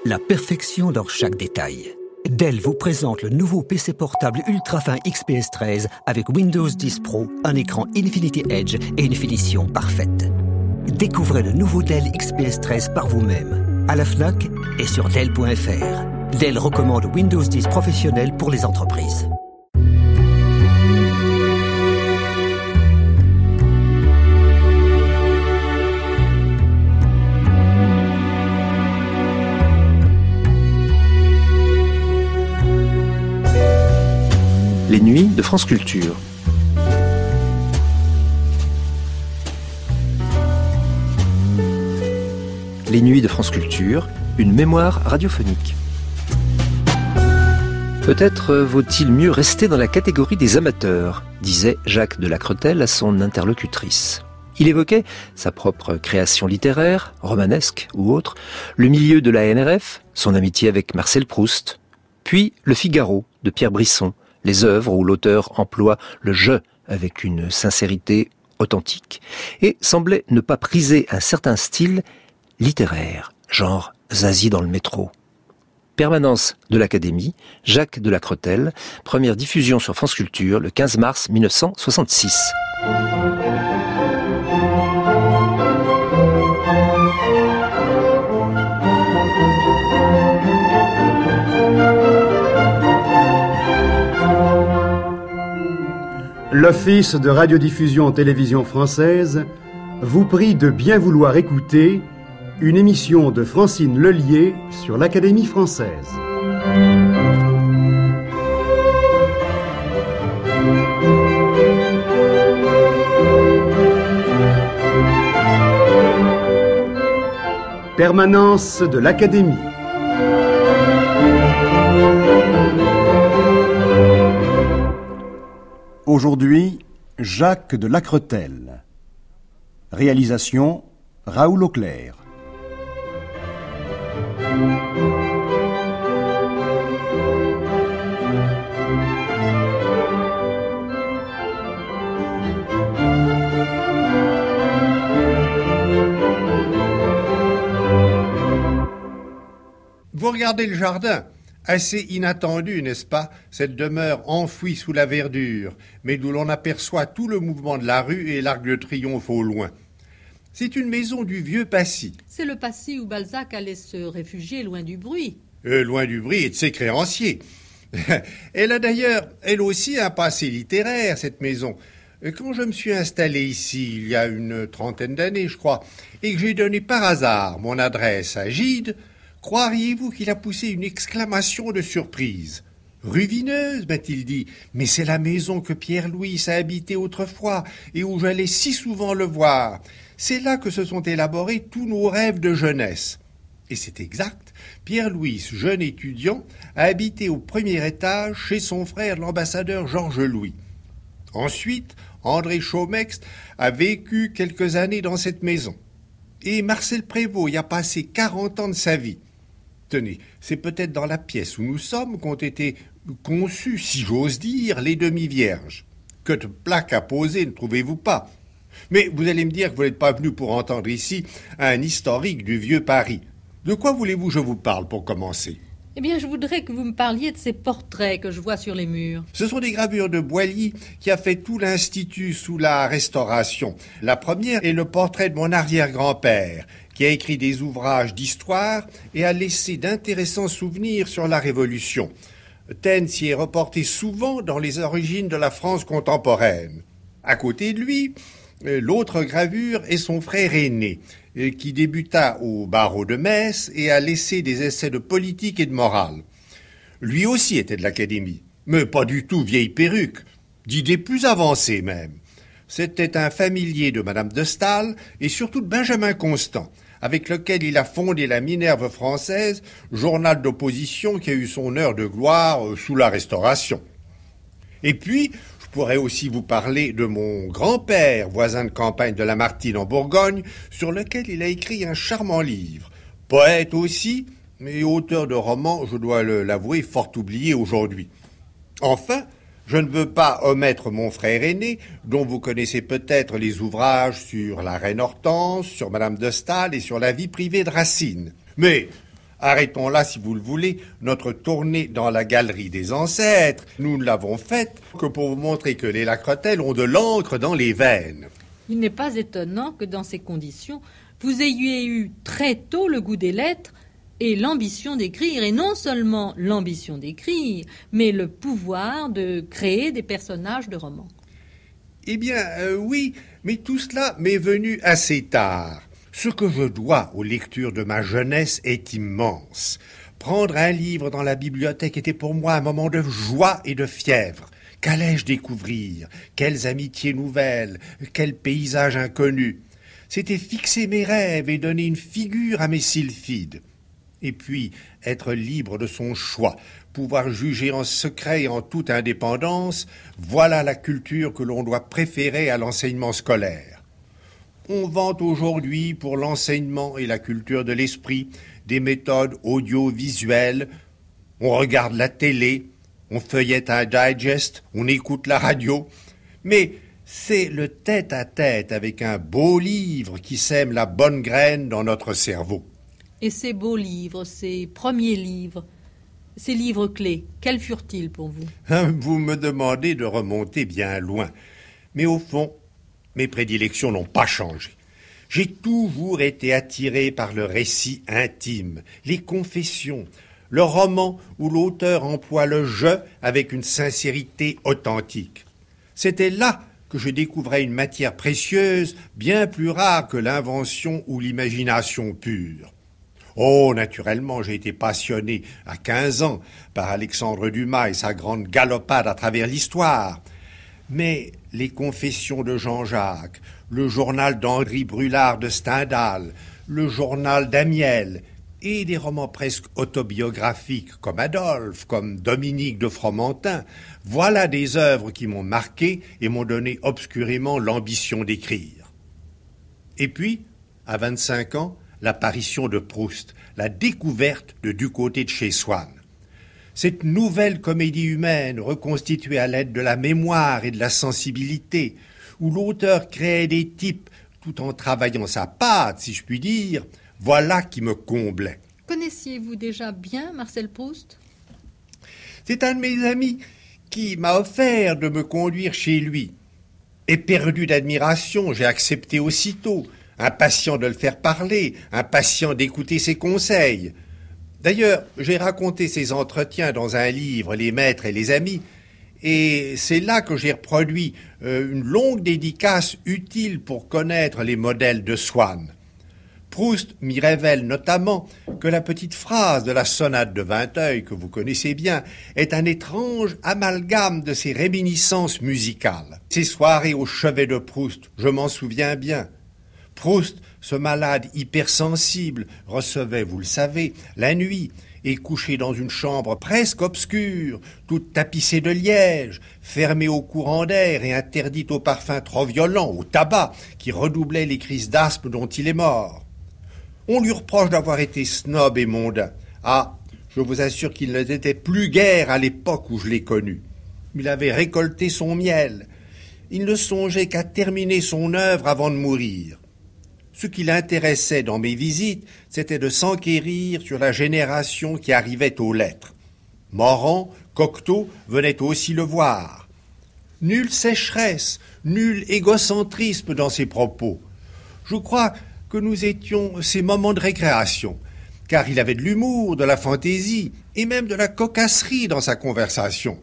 la perfection dans chaque détail. Dell vous présente le nouveau PC portable ultra-fin XPS 13 avec Windows 10 Pro, un écran Infinity Edge et une finition parfaite. Découvrez le nouveau Dell XPS 13 par vous-même, à la Fnac et sur Dell.fr. Dell recommande Windows 10 professionnel pour les entreprises. Les nuits de France Culture. Les nuits de France Culture, une mémoire radiophonique. Peut-être vaut-il mieux rester dans la catégorie des amateurs, disait Jacques de Lacretelle à son interlocutrice. Il évoquait sa propre création littéraire, romanesque ou autre, le milieu de la NRF, son amitié avec Marcel Proust, puis Le Figaro de Pierre Brisson, les œuvres où l'auteur emploie le « je » avec une sincérité authentique, et semblait ne pas priser un certain style littéraire, genre Zazie dans le métro. Permanence de l'Académie, Jacques de Lacretelle, première diffusion sur France Culture le 15 mars 1966. L'Office de radiodiffusion télévision française vous prie de bien vouloir écouter une émission de Francine Lelier sur l'Académie française. Permanence de l'Académie. Aujourd'hui, Jacques de Lacretelle. Réalisation, Raoul Auclair. Vous regardez le jardin. Assez inattendu, n'est-ce pas, cette demeure enfouie sous la verdure, mais d'où l'on aperçoit tout le mouvement de la rue et l'Arc de Triomphe au loin. C'est une maison du vieux Passy. C'est le Passy où Balzac allait se réfugier loin du bruit. Loin du bruit et de ses créanciers. Elle a d'ailleurs, elle aussi, un passé littéraire, cette maison. Quand je me suis installé ici, il y a une trentaine d'années, je crois, et que j'ai donné par hasard mon adresse à Gide, croiriez-vous qu'il a poussé une exclamation de surprise? Ruvineuse, m'a-t-il dit, mais c'est la maison que Pierre-Louis a habitée autrefois et où j'allais si souvent le voir. C'est là que se sont élaborés tous nos rêves de jeunesse. Et c'est exact, Pierre-Louis, jeune étudiant, a habité au premier étage chez son frère l'ambassadeur Georges Louis. Ensuite, André Chaumex a vécu quelques années dans cette maison. Et Marcel Prévost y a passé 40 ans de sa vie. Tenez, c'est peut-être dans la pièce où nous sommes qu'ont été conçus, si j'ose dire, les demi-vierges. Que de plaques à poser, ne trouvez-vous pas? Mais vous allez me dire que vous n'êtes pas venu pour entendre ici un historique du vieux Paris. De quoi voulez-vous que je vous parle pour commencer? Eh bien, je voudrais que vous me parliez de ces portraits que je vois sur les murs. Ce sont des gravures de Boilly qui a fait tout l'Institut sous la Restauration. La première est le portrait de mon arrière-grand-père, qui a écrit des ouvrages d'histoire et a laissé d'intéressants souvenirs sur la Révolution. Taine s'y est reporté souvent dans les origines de la France contemporaine. À côté de lui, l'autre gravure est son frère aîné, qui débuta au barreau de Metz et a laissé des essais de politique et de morale. Lui aussi était de l'Académie, mais pas du tout vieille perruque, d'idées plus avancées même. C'était un familier de Madame de Staël et surtout de Benjamin Constant, avec lequel il a fondé la Minerve française, journal d'opposition qui a eu son heure de gloire sous la Restauration. Et puis, je pourrais aussi vous parler de mon grand-père, voisin de campagne de Lamartine en Bourgogne, sur lequel il a écrit un charmant livre. Poète aussi, mais auteur de romans, je dois l'avouer, fort oublié aujourd'hui. Enfin, je ne veux pas omettre mon frère aîné, dont vous connaissez peut-être les ouvrages sur la reine Hortense, sur Madame de Staël et sur la vie privée de Racine. Mais Arrêtons là, si vous le voulez, notre tournée dans la galerie des ancêtres. Nous ne l'avons faite que pour vous montrer que les Lacretelle ont de l'encre dans les veines. Il n'est pas étonnant que dans ces conditions, vous ayez eu très tôt le goût des lettres et l'ambition d'écrire, et non seulement l'ambition d'écrire, mais le pouvoir de créer des personnages de romans. Eh bien, oui, mais tout cela m'est venu assez tard. Ce que je dois aux lectures de ma jeunesse est immense. Prendre un livre dans la bibliothèque était pour moi un moment de joie et de fièvre. Qu'allais-je découvrir? Quelles amitiés nouvelles? Quels paysages inconnus? C'était fixer mes rêves et donner une figure à mes sylphides. Et puis, être libre de son choix, pouvoir juger en secret et en toute indépendance, voilà la culture que l'on doit préférer à l'enseignement scolaire. On vante aujourd'hui pour l'enseignement et la culture de l'esprit des méthodes audiovisuelles. On regarde la télé, on feuillette un digest, on écoute la radio. Mais c'est le tête-à-tête avec un beau livre qui sème la bonne graine dans notre cerveau. Et ces beaux livres, ces premiers livres, ces livres clés, quels furent-ils pour vous? Vous me demandez de remonter bien loin. Mais au fond, mes prédilections n'ont pas changé. J'ai toujours été attiré par le récit intime, les confessions, le roman où l'auteur emploie le « je » avec une sincérité authentique. C'était là que je découvrais une matière précieuse, bien plus rare que l'invention ou l'imagination pure. Oh, naturellement, j'ai été passionné à 15 ans par Alexandre Dumas et sa grande galopade à travers l'histoire. Mais les confessions de Jean-Jacques, le journal d'Henri Brulard de Stendhal, le journal d'Amiel et des romans presque autobiographiques comme Adolphe, comme Dominique de Fromentin, voilà des œuvres qui m'ont marqué et m'ont donné obscurément l'ambition d'écrire. Et puis, à 25 ans, l'apparition de Proust, la découverte de Du côté de chez Swann. Cette nouvelle comédie humaine reconstituée à l'aide de la mémoire et de la sensibilité, où l'auteur créait des types tout en travaillant sa patte, si je puis dire, voilà qui me comblait. Connaissiez-vous déjà bien Marcel Proust? C'est un de mes amis qui m'a offert de me conduire chez lui. Éperdu d'admiration, j'ai accepté aussitôt, impatient de le faire parler, impatient d'écouter ses conseils. D'ailleurs, j'ai raconté ces entretiens dans un livre, Les maîtres et les amis, et c'est là que j'ai reproduit une longue dédicace utile pour connaître les modèles de Swann. Proust m'y révèle notamment que la petite phrase de la sonate de Vinteuil, que vous connaissez bien, est un étrange amalgame de ses réminiscences musicales. Ces soirées au chevet de Proust, je m'en souviens bien. Proust, ce malade hypersensible, recevait, vous le savez, la nuit, et couché dans une chambre presque obscure, toute tapissée de liège, fermée au courant d'air et interdite aux parfums trop violents, au tabac, qui redoublait les crises d'asthme dont il est mort. On lui reproche d'avoir été snob et mondain. Ah, je vous assure qu'il ne l'était plus guère à l'époque où je l'ai connu. Il avait récolté son miel. Il ne songeait qu'à terminer son œuvre avant de mourir. Ce qui l'intéressait dans mes visites, c'était de s'enquérir sur la génération qui arrivait aux lettres. Morand, Cocteau venaient aussi le voir. Nulle sécheresse, nul égocentrisme dans ses propos. Je crois que nous étions ses moments de récréation, car il avait de l'humour, de la fantaisie et même de la cocasserie dans sa conversation.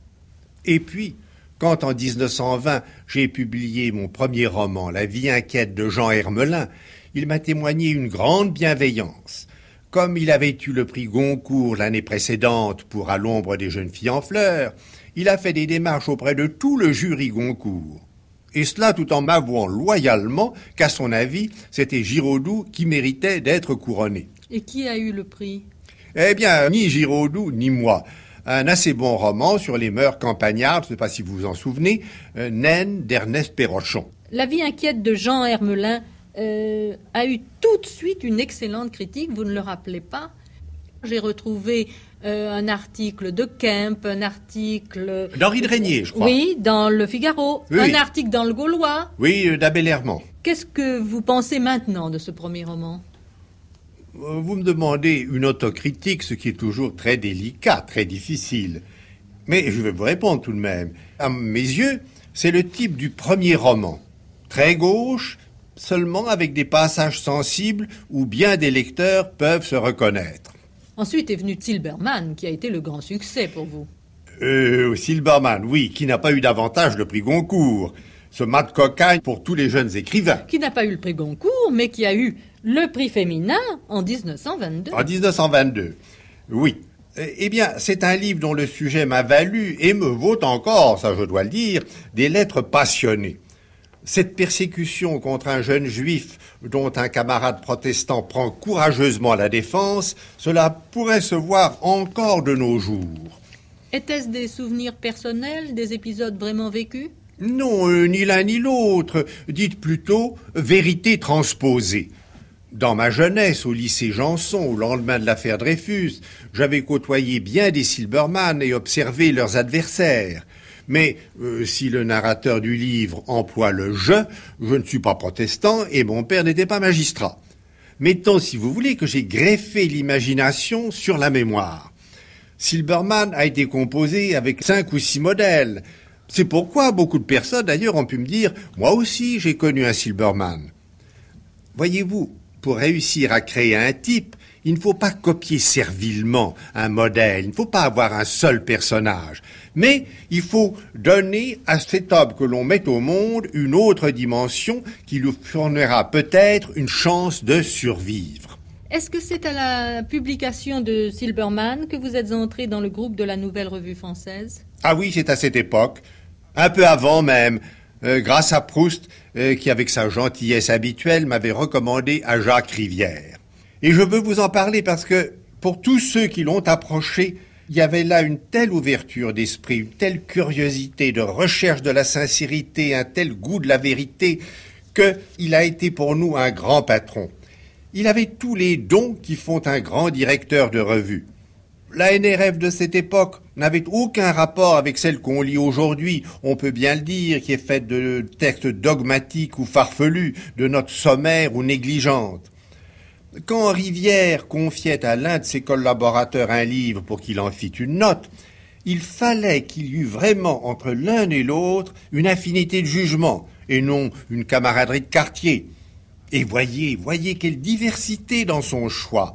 Et puis, quand en 1920 j'ai publié mon premier roman, La vie inquiète de Jean Hermelin, il m'a témoigné une grande bienveillance. Comme il avait eu le prix Goncourt l'année précédente pour À l'ombre des jeunes filles en fleurs, il a fait des démarches auprès de tout le jury Goncourt. Et cela tout en m'avouant loyalement qu'à son avis, c'était Giraudoux qui méritait d'être couronné. Et qui a eu le prix? Eh bien, ni Giraudoux ni moi. Un assez bon roman sur les mœurs campagnardes, je ne sais pas si vous vous en souvenez, Naine d'Ernest Pérochon. La vie inquiète de Jean Hermelin a eu tout de suite une excellente critique, vous ne le rappelez pas? J'ai retrouvé un article de Kemp, un article... d'Henri de Régnier, je crois. Oui, dans Le Figaro, oui. Un article dans Le Gaulois. Oui, d'Abel Herman. Qu'est-ce que vous pensez maintenant de ce premier roman? Vous me demandez une autocritique, ce qui est toujours très délicat, très difficile. Mais je vais vous répondre tout de même. À mes yeux, c'est le type du premier roman. Très gauche, seulement avec des passages sensibles où bien des lecteurs peuvent se reconnaître. Ensuite est venu Silbermann, qui a été le grand succès pour vous. Silbermann, oui, qui n'a pas eu davantage le prix Goncourt. Ce mat cocagne pour tous les jeunes écrivains. Qui n'a pas eu le prix Goncourt, mais qui a eu le prix féminin en 1922. En 1922, oui. Eh bien, c'est un livre dont le sujet m'a valu, et me vaut encore, ça je dois le dire, des lettres passionnées. Cette persécution contre un jeune juif dont un camarade protestant prend courageusement la défense, cela pourrait se voir encore de nos jours. Était-ce des souvenirs personnels, des épisodes vraiment vécus ? Non, ni l'un ni l'autre. Dites plutôt vérité transposée. Dans ma jeunesse, au lycée Janson, au lendemain de l'affaire Dreyfus, j'avais côtoyé bien des Silbermann et observé leurs adversaires. Mais si le narrateur du livre emploie le « je ne suis pas protestant et mon père n'était pas magistrat. Mettons, si vous voulez, que j'ai greffé l'imagination sur la mémoire. Silbermann a été composé avec 5 ou 6 modèles. C'est pourquoi beaucoup de personnes, d'ailleurs, ont pu me dire « Moi aussi, j'ai connu un Silbermann ». Voyez-vous, pour réussir à créer un type, il ne faut pas copier servilement un modèle, il ne faut pas avoir un seul personnage. Mais il faut donner à cet homme que l'on met au monde une autre dimension qui lui fournira peut-être une chance de survivre. Est-ce que c'est à la publication de Silbermann que vous êtes entré dans le groupe de la Nouvelle Revue Française ? Ah oui, c'est à cette époque, un peu avant même, grâce à Proust, qui avec sa gentillesse habituelle m'avait recommandé à Jacques Rivière. Et je veux vous en parler parce que, pour tous ceux qui l'ont approché, il y avait là une telle ouverture d'esprit, une telle curiosité de recherche de la sincérité, un tel goût de la vérité, qu'il a été pour nous un grand patron. Il avait tous les dons qui font un grand directeur de revue. La NRF de cette époque n'avait aucun rapport avec celle qu'on lit aujourd'hui, on peut bien le dire, qui est faite de textes dogmatiques ou farfelus, de notes sommaires ou négligentes. Quand Rivière confiait à l'un de ses collaborateurs un livre pour qu'il en fît une note, il fallait qu'il y eût vraiment entre l'un et l'autre une affinité de jugement, et non une camaraderie de quartier. Et voyez quelle diversité dans son choix.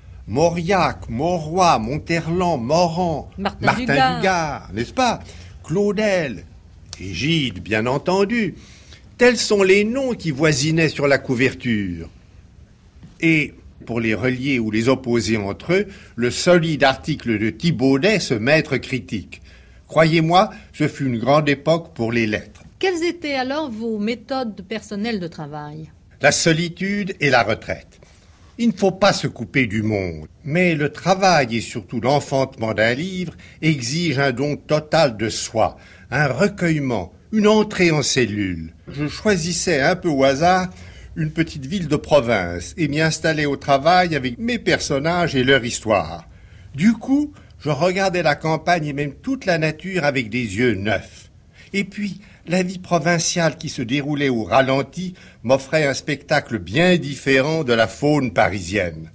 Mauriac, Mauroy, Monterland, Morand, Martin Dugard, n'est-ce pas ? Claudel, et Gide, bien entendu. Tels sont les noms qui voisinaient sur la couverture. Et, pour les relier ou les opposer entre eux, le solide article de Thibaudet, ce maître critique. Croyez-moi, ce fut une grande époque pour les lettres. Quelles étaient alors vos méthodes personnelles de travail ? La solitude et la retraite. Il ne faut pas se couper du monde, mais le travail et surtout l'enfantement d'un livre exige un don total de soi, un recueillement, une entrée en cellule. Je choisissais un peu au hasard une petite ville de province et m'y installais au travail avec mes personnages et leur histoire. Du coup, je regardais la campagne et même toute la nature avec des yeux neufs. Et puis, la vie provinciale qui se déroulait au ralenti m'offrait un spectacle bien différent de la faune parisienne.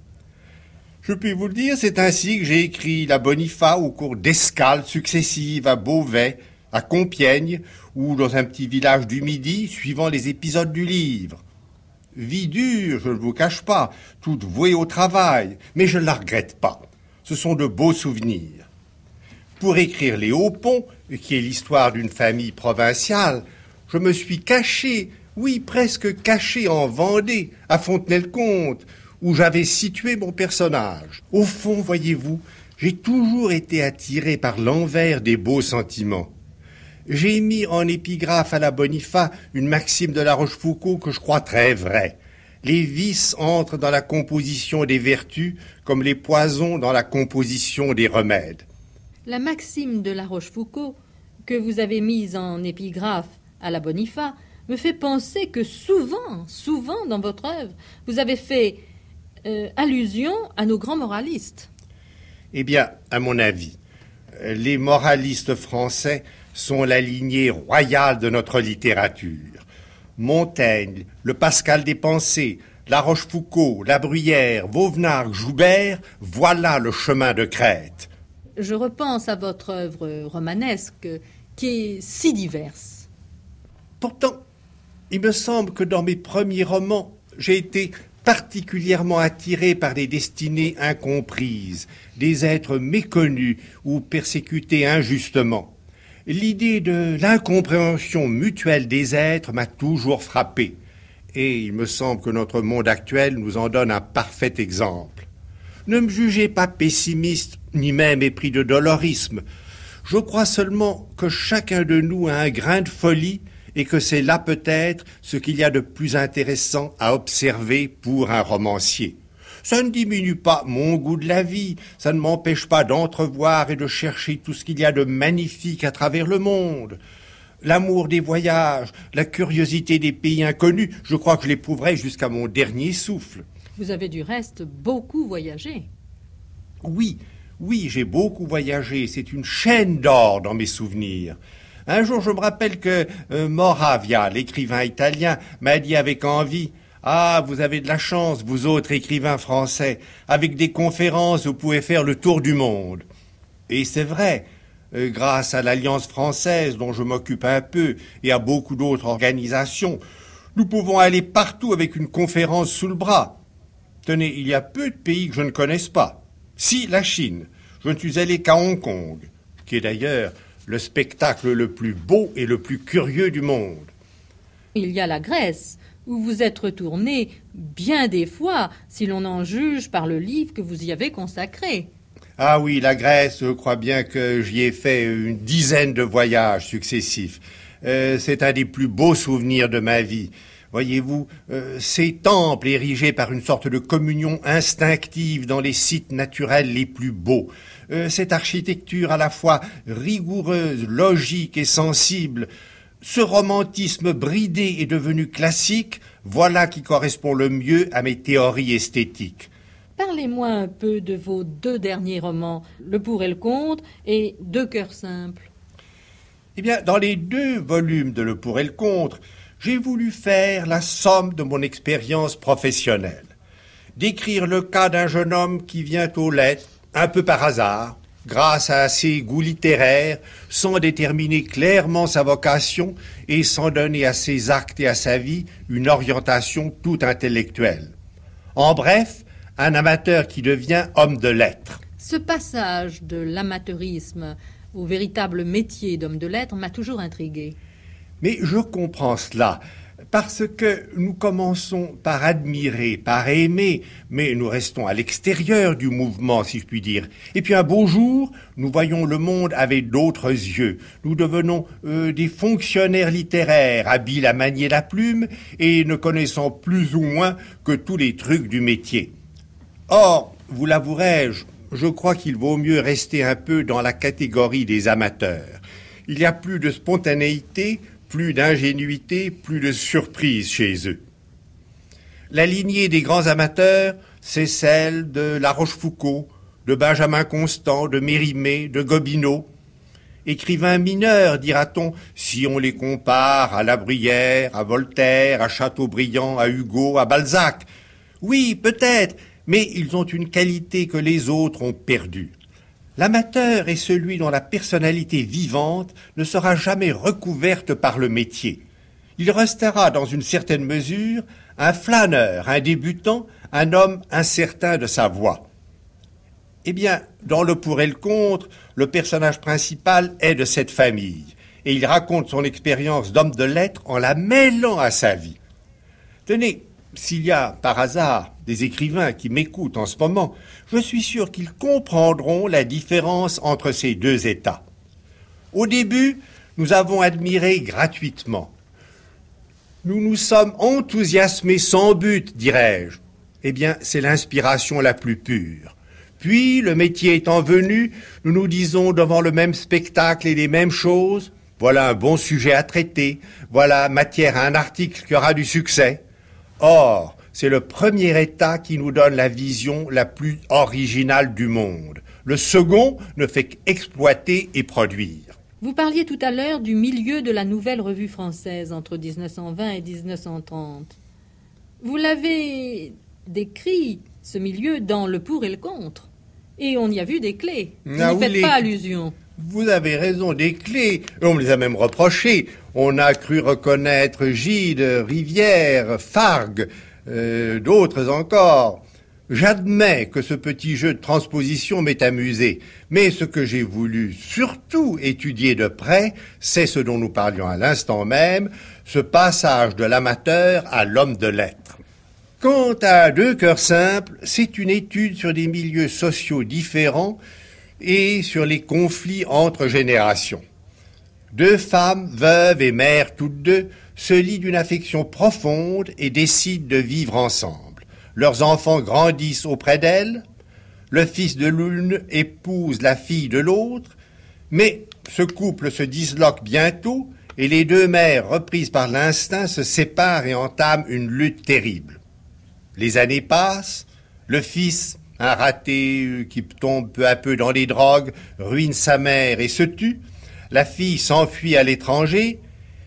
Je puis vous le dire, c'est ainsi que j'ai écrit La Bonifa au cours d'escales successives à Beauvais, à Compiègne ou dans un petit village du Midi, suivant les épisodes du livre. Vie dure, je ne vous cache pas, toute vouée au travail, mais je ne la regrette pas. Ce sont de beaux souvenirs. Pour écrire Les Hauts-Ponts, qui est l'histoire d'une famille provinciale, je me suis caché, oui, presque caché en Vendée, à Fontenay-le-Comte, où j'avais situé mon personnage. Au fond, voyez-vous, j'ai toujours été attiré par l'envers des beaux sentiments. J'ai mis en épigraphe à la Bonifa une maxime de La Rochefoucauld que je crois très vraie. Les vices entrent dans la composition des vertus comme les poisons dans la composition des remèdes. La maxime de La Rochefoucauld, que vous avez mise en épigraphe à la Bonifa, me fait penser que souvent dans votre œuvre, vous avez fait allusion à nos grands moralistes. Eh bien, à mon avis, les moralistes français sont la lignée royale de notre littérature. Montaigne, le Pascal des pensées, La Rochefoucauld, La Bruyère, Vauvenargues, Joubert, voilà le chemin de crête. Je repense à votre œuvre romanesque, qui est si diverse. Pourtant, il me semble que dans mes premiers romans, j'ai été particulièrement attiré par des destinées incomprises, des êtres méconnus ou persécutés injustement. L'idée de l'incompréhension mutuelle des êtres m'a toujours frappé, et il me semble que notre monde actuel nous en donne un parfait exemple. Ne me jugez pas pessimiste, ni même épris de dolorisme. Je crois seulement que chacun de nous a un grain de folie et que c'est là peut-être ce qu'il y a de plus intéressant à observer pour un romancier. Ça ne diminue pas mon goût de la vie, ça ne m'empêche pas d'entrevoir et de chercher tout ce qu'il y a de magnifique à travers le monde. L'amour des voyages, la curiosité des pays inconnus, je crois que je l'éprouverai jusqu'à mon dernier souffle. Vous avez du reste beaucoup voyagé. Oui, j'ai beaucoup voyagé, c'est une chaîne d'or dans mes souvenirs. Un jour, je me rappelle que Moravia, l'écrivain italien, m'a dit avec envie « Ah, vous avez de la chance, vous autres écrivains français, avec des conférences, vous pouvez faire le tour du monde. » Et c'est vrai, grâce à l'Alliance française, dont je m'occupe un peu, et à beaucoup d'autres organisations, nous pouvons aller partout avec une conférence sous le bras. Tenez, il y a peu de pays que je ne connaisse pas. Si, la Chine. Je ne suis allé qu'à Hong Kong, qui est d'ailleurs le spectacle le plus beau et le plus curieux du monde. Il y a la Grèce, où vous êtes retourné bien des fois, si l'on en juge par le livre que vous y avez consacré. Ah oui, la Grèce, je crois bien que j'y ai fait une dizaine de voyages successifs. C'est un des plus beaux souvenirs de ma vie. Voyez-vous, ces temples érigés par une sorte de communion instinctive dans les sites naturels les plus beaux, cette architecture à la fois rigoureuse, logique et sensible, ce romantisme bridé et devenu classique, voilà qui correspond le mieux à mes théories esthétiques. Parlez-moi un peu de vos 2 derniers romans, Le Pour et le Contre et 2 cœurs simples. Eh bien, dans les 2 volumes de Le Pour et le Contre, j'ai voulu faire la somme de mon expérience professionnelle. Décrire le cas d'un jeune homme qui vient aux lettres, un peu par hasard, grâce à ses goûts littéraires, sans déterminer clairement sa vocation et sans donner à ses actes et à sa vie une orientation toute intellectuelle. En bref, un amateur qui devient homme de lettres. Ce passage de l'amateurisme au véritable métier d'homme de lettres m'a toujours intrigué. Mais je comprends cela, parce que nous commençons par admirer, par aimer, mais nous restons à l'extérieur du mouvement, si je puis dire. Et puis un beau jour, nous voyons le monde avec d'autres yeux. Nous devenons des fonctionnaires littéraires, habiles à manier la plume et ne connaissant plus ou moins que tous les trucs du métier. Or, vous l'avouerai-je, je crois qu'il vaut mieux rester un peu dans la catégorie des amateurs. Il y a plus de spontanéité, plus d'ingénuité, plus de surprise chez eux. La lignée des grands amateurs, c'est celle de La Rochefoucauld, de Benjamin Constant, de Mérimée, de Gobineau. Écrivains mineurs, dira-t-on, si on les compare à La Bruyère, à Voltaire, à Chateaubriand, à Hugo, à Balzac. Oui, peut-être, mais ils ont une qualité que les autres ont perdue. L'amateur est celui dont la personnalité vivante ne sera jamais recouverte par le métier. Il restera dans une certaine mesure un flâneur, un débutant, un homme incertain de sa voie. Eh bien, dans Le Pour et le Contre, le personnage principal est de cette famille, et il raconte son expérience d'homme de lettres en la mêlant à sa vie. Tenez, s'il y a, par hasard, des écrivains qui m'écoutent en ce moment, je suis sûr qu'ils comprendront la différence entre ces 2 états. Au début, nous avons admiré gratuitement. Nous nous sommes enthousiasmés sans but, dirais-je. Eh bien, c'est l'inspiration la plus pure. Puis, le métier étant venu, nous nous disons devant le même spectacle et les mêmes choses, voilà un bon sujet à traiter, voilà matière à un article qui aura du succès. Or, c'est le premier état qui nous donne la vision la plus originale du monde. Le second ne fait qu'exploiter et produire. Vous parliez tout à l'heure du milieu de la Nouvelle Revue française entre 1920 et 1930. Vous l'avez décrit, ce milieu, dans le pour et le contre. Et on y a vu des clés. Vous n'y faites pas allusion. Vous avez raison, des clés. On me les a même reprochées. On a cru reconnaître Gide, Rivière, Fargue, d'autres encore. J'admets que ce petit jeu de transposition m'est amusé, mais ce que j'ai voulu surtout étudier de près, c'est ce dont nous parlions à l'instant même, ce passage de l'amateur à l'homme de lettres. Quant à Deux cœurs simples, c'est une étude sur des milieux sociaux différents et sur les conflits entre générations. Deux femmes, veuves et mères toutes deux, se lient d'une affection profonde et décident de vivre ensemble. Leurs enfants grandissent auprès d'elles, le fils de l'une épouse la fille de l'autre, mais ce couple se disloque bientôt et les deux mères, reprises par l'instinct, se séparent et entament une lutte terrible. Les années passent, le fils, un raté qui tombe peu à peu dans les drogues, ruine sa mère et se tue, la fille s'enfuit à l'étranger,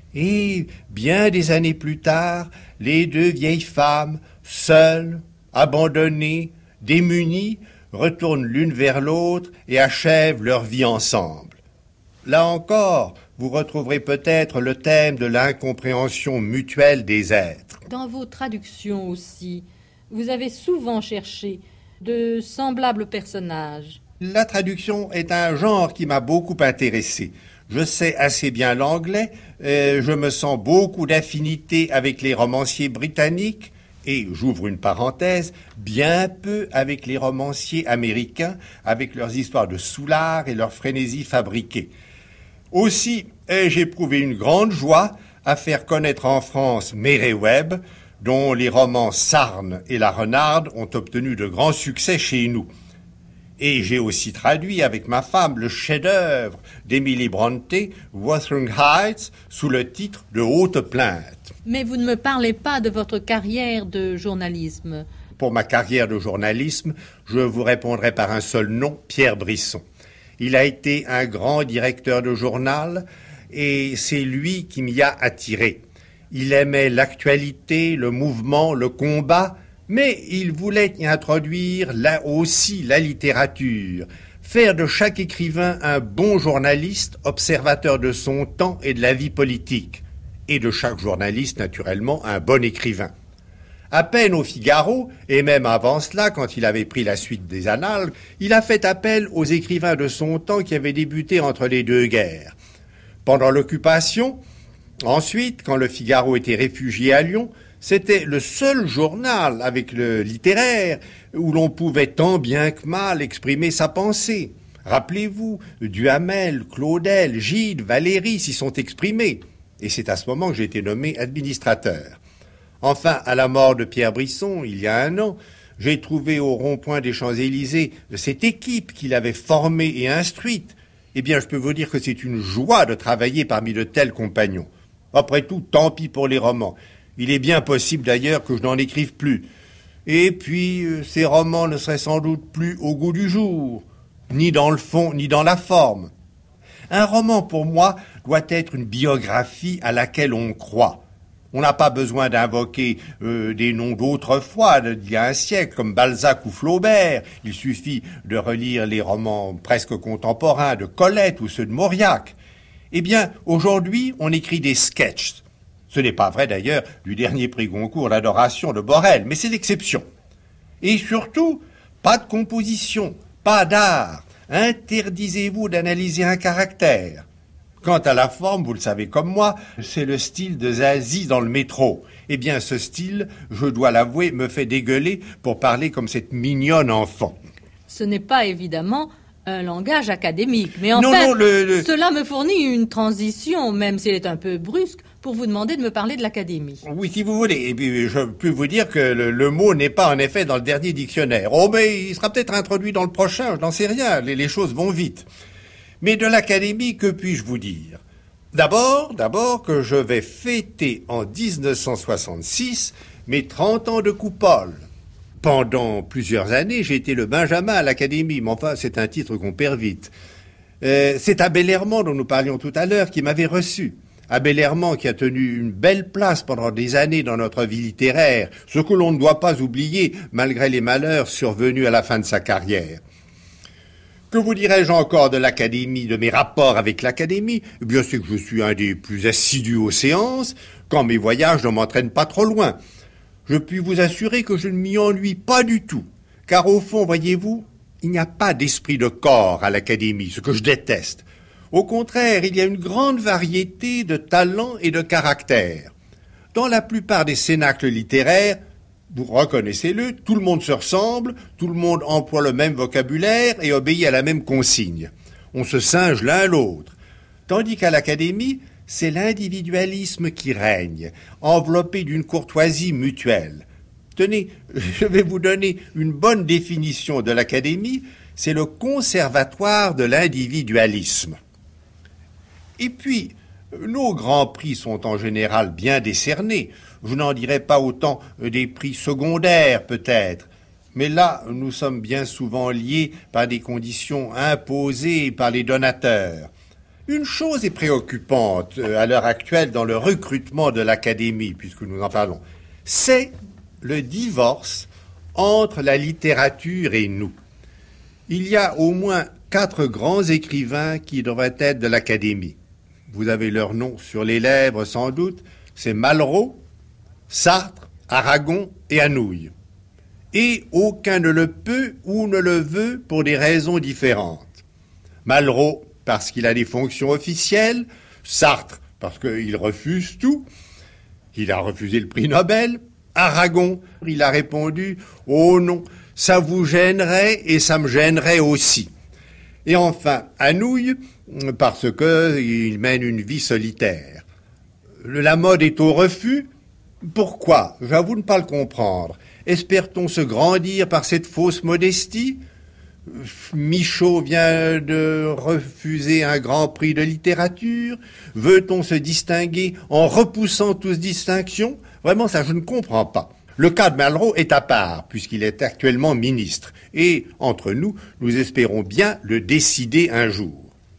et bien des années plus tard, les deux vieilles femmes, seules, abandonnées, démunies, retournent l'une vers l'autre et achèvent leur vie ensemble. Là encore, vous retrouverez peut-être le thème de l'incompréhension mutuelle des êtres. Dans vos traductions aussi, vous avez souvent cherché de semblables personnages. La traduction est un genre qui m'a beaucoup intéressé. Je sais assez bien l'anglais, je me sens beaucoup d'affinité avec les romanciers britanniques, et, j'ouvre une parenthèse, bien peu avec les romanciers américains, avec leurs histoires de soulard et leur frénésie fabriquée. Aussi, j'ai éprouvé une grande joie à faire connaître en France Mereweb, dont les romans Sarne et La Renarde ont obtenu de grands succès chez nous. Et j'ai aussi traduit avec ma femme le chef-d'œuvre d'Emily Brontë, Wuthering Heights, sous le titre de Haute Plainte. Mais vous ne me parlez pas de votre carrière de journalisme. Pour ma carrière de journalisme, je vous répondrai par un seul nom, Pierre Brisson. Il a été un grand directeur de journal et c'est lui qui m'y a attiré. Il aimait l'actualité, le mouvement, le combat, mais il voulait y introduire là aussi la littérature, faire de chaque écrivain un bon journaliste, observateur de son temps et de la vie politique, et de chaque journaliste, naturellement, un bon écrivain. À peine au Figaro, et même avant cela, quand il avait pris la suite des Annales, il a fait appel aux écrivains de son temps qui avaient débuté entre les deux guerres. Pendant l'occupation, ensuite, quand le Figaro était réfugié à Lyon, c'était le seul journal avec le littéraire où l'on pouvait tant bien que mal exprimer sa pensée. Rappelez-vous, Duhamel, Claudel, Gide, Valéry s'y sont exprimés. Et c'est à ce moment que j'ai été nommé administrateur. Enfin, à la mort de Pierre Brisson, il y a 1 an, j'ai trouvé au rond-point des Champs-Élysées cette équipe qu'il avait formée et instruite. Eh bien, je peux vous dire que c'est une joie de travailler parmi de tels compagnons. Après tout, tant pis pour les romans. Il est bien possible d'ailleurs que je n'en écrive plus. Et puis, ces romans ne seraient sans doute plus au goût du jour, ni dans le fond, ni dans la forme. Un roman, pour moi, doit être une biographie à laquelle on croit. On n'a pas besoin d'invoquer des noms d'autrefois, d'il y a un siècle, comme Balzac ou Flaubert. Il suffit de relire les romans presque contemporains de Colette ou ceux de Mauriac. Eh bien, aujourd'hui, on écrit des sketchs. Ce n'est pas vrai d'ailleurs du dernier prix Goncourt, l'Adoration de Borel, mais c'est l'exception. Et surtout, pas de composition, pas d'art. Interdisez-vous d'analyser un caractère. Quant à la forme, vous le savez comme moi, c'est le style de Zazie dans le métro. Eh bien, ce style, je dois l'avouer, me fait dégueuler pour parler comme cette mignonne enfant. Ce n'est pas évidemment un langage académique, mais enfin, cela me fournit une transition, même si elle est un peu brusque, pour vous demander de me parler de l'académie. Oui, si vous voulez. Et puis, je peux vous dire que le mot n'est pas en effet dans le dernier dictionnaire. Oh, mais il sera peut-être introduit dans le prochain, je n'en sais rien, les choses vont vite. Mais de l'académie, que puis-je vous dire ? D'abord que je vais fêter en 1966 mes 30 ans de coupole. Pendant plusieurs années, j'ai été le Benjamin à l'Académie, mais enfin, c'est un titre qu'on perd vite. C'est Abel Herman, dont nous parlions tout à l'heure, qui m'avait reçu. Abel Herman qui a tenu une belle place pendant des années dans notre vie littéraire, ce que l'on ne doit pas oublier malgré les malheurs survenus à la fin de sa carrière. Que vous dirais-je encore de l'Académie, de mes rapports avec l'Académie? Eh bien, c'est que je suis un des plus assidus aux séances, quand mes voyages ne m'entraînent pas trop loin. Je puis vous assurer que je ne m'y ennuie pas du tout, car au fond, voyez-vous, il n'y a pas d'esprit de corps à l'Académie, ce que je déteste. Au contraire, il y a une grande variété de talents et de caractères. Dans la plupart des cénacles littéraires, vous reconnaissez-le, tout le monde se ressemble, tout le monde emploie le même vocabulaire et obéit à la même consigne. On se singe l'un l'autre. Tandis qu'à l'Académie, c'est l'individualisme qui règne, enveloppé d'une courtoisie mutuelle. Tenez, je vais vous donner une bonne définition de l'Académie, c'est le conservatoire de l'individualisme. Et puis, nos grands prix sont en général bien décernés. Je n'en dirai pas autant des prix secondaires, peut-être. Mais là, nous sommes bien souvent liés par des conditions imposées par les donateurs. Une chose est préoccupante à l'heure actuelle dans le recrutement de l'Académie, puisque nous en parlons, c'est le divorce entre la littérature et nous. Il y a au moins 4 grands écrivains qui devraient être de l'Académie. Vous avez leur nom sur les lèvres sans doute, c'est Malraux, Sartre, Aragon et Anouilh. Et aucun ne le peut ou ne le veut pour des raisons différentes. Malraux parce qu'il a des fonctions officielles, Sartre parce qu'il refuse tout, il a refusé le prix Nobel, Aragon, il a répondu « Oh non, ça vous gênerait et ça me gênerait aussi ». Et enfin, Anouilh, parce qu'il mène une vie solitaire. La mode est au refus. Pourquoi? J'avoue ne pas le comprendre. Espère-t-on se grandir par cette fausse modestie? Michaud vient de refuser un grand prix de littérature. Veut-on se distinguer en repoussant toute distinction? Vraiment, ça, je ne comprends pas. Le cas de Malraux est à part, puisqu'il est actuellement ministre. Et, entre nous, nous espérons bien le décider un jour.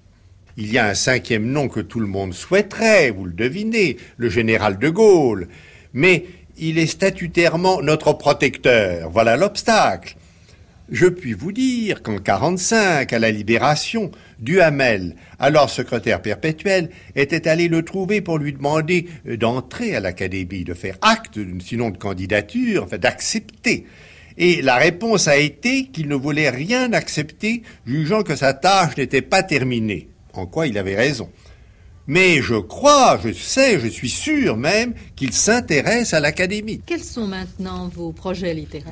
Il y a un 5e nom que tout le monde souhaiterait, vous le devinez, le général de Gaulle. Mais il est statutairement notre protecteur. Voilà l'obstacle. Je puis vous dire qu'en 1945, à la Libération, Duhamel, alors secrétaire perpétuel, était allé le trouver pour lui demander d'entrer à l'Académie, de faire acte, sinon de candidature, enfin d'accepter. Et la réponse a été qu'il ne voulait rien accepter, jugeant que sa tâche n'était pas terminée. En quoi il avait raison. Mais je crois, je sais, je suis sûr même qu'il s'intéresse à l'Académie. Quels sont maintenant vos projets littéraires?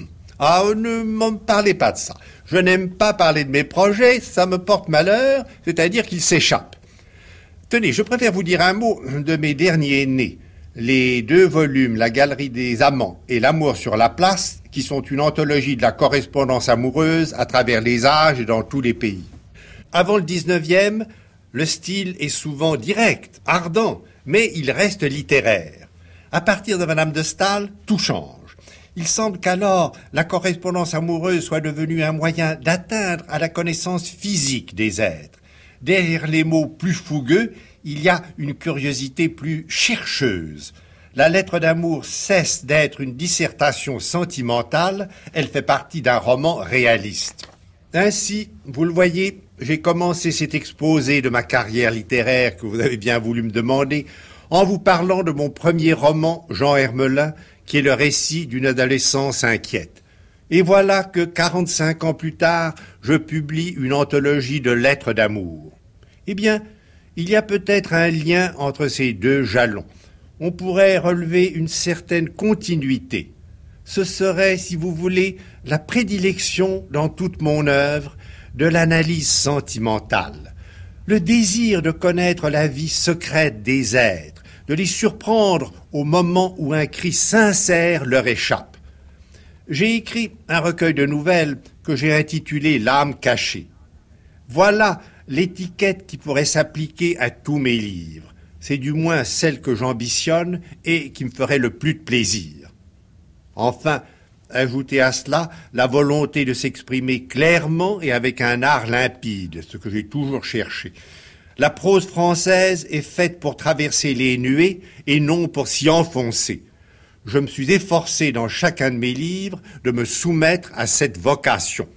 Ah, ne m'en parlez pas de ça. Je n'aime pas parler de mes projets, ça me porte malheur, c'est-à-dire qu'ils s'échappent. Tenez, je préfère vous dire un mot de mes derniers nés. Les 2 volumes, La Galerie des Amants et L'amour sur la place, qui sont une anthologie de la correspondance amoureuse à travers les âges et dans tous les pays. Avant le 19e, le style est souvent direct, ardent, mais il reste littéraire. À partir de Madame de Staël, tout change. Il semble qu'alors la correspondance amoureuse soit devenue un moyen d'atteindre à la connaissance physique des êtres. Derrière les mots plus fougueux, il y a une curiosité plus chercheuse. La lettre d'amour cesse d'être une dissertation sentimentale, elle fait partie d'un roman réaliste. Ainsi, vous le voyez, j'ai commencé cet exposé de ma carrière littéraire que vous avez bien voulu me demander en vous parlant de mon premier roman, Jean Hermelin, qui est le récit d'une adolescence inquiète. Et voilà que 45 ans plus tard, je publie une anthologie de lettres d'amour. Eh bien, il y a peut-être un lien entre ces 2 jalons. On pourrait relever une certaine continuité. Ce serait, si vous voulez, la prédilection dans toute mon œuvre de l'analyse sentimentale, le désir de connaître la vie secrète des êtres, de les surprendre au moment où un cri sincère leur échappe. J'ai écrit un recueil de nouvelles que j'ai intitulé « L'âme cachée ». Voilà l'étiquette qui pourrait s'appliquer à tous mes livres. C'est du moins celle que j'ambitionne et qui me ferait le plus de plaisir. Enfin, ajoutez à cela la volonté de s'exprimer clairement et avec un art limpide, ce que j'ai toujours cherché. La prose française est faite pour traverser les nuées et non pour s'y enfoncer. Je me suis efforcé dans chacun de mes livres de me soumettre à cette vocation.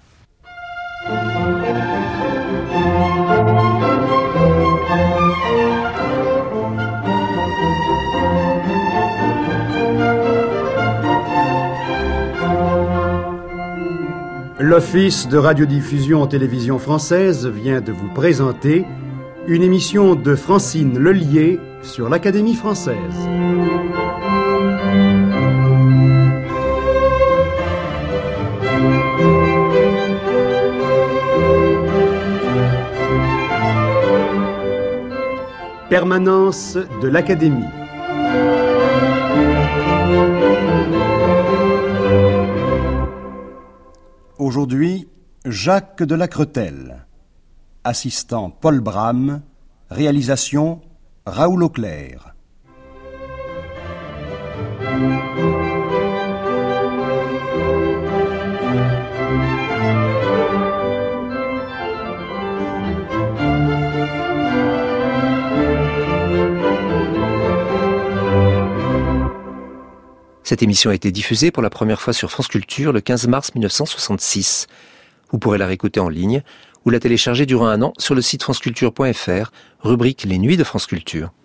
L'Office de radiodiffusion en télévision française vient de vous présenter une émission de Francine Lelier sur l'Académie française. Permanence de l'Académie. Aujourd'hui, Jacques de Lacretelle. Assistant Paul Bram. Réalisation Raoul Auclair. Cette émission a été diffusée pour la première fois sur France Culture le 15 mars 1966. Vous pourrez la réécouter en ligne ou la télécharger durant un an sur le site franceculture.fr, rubrique Les Nuits de France Culture.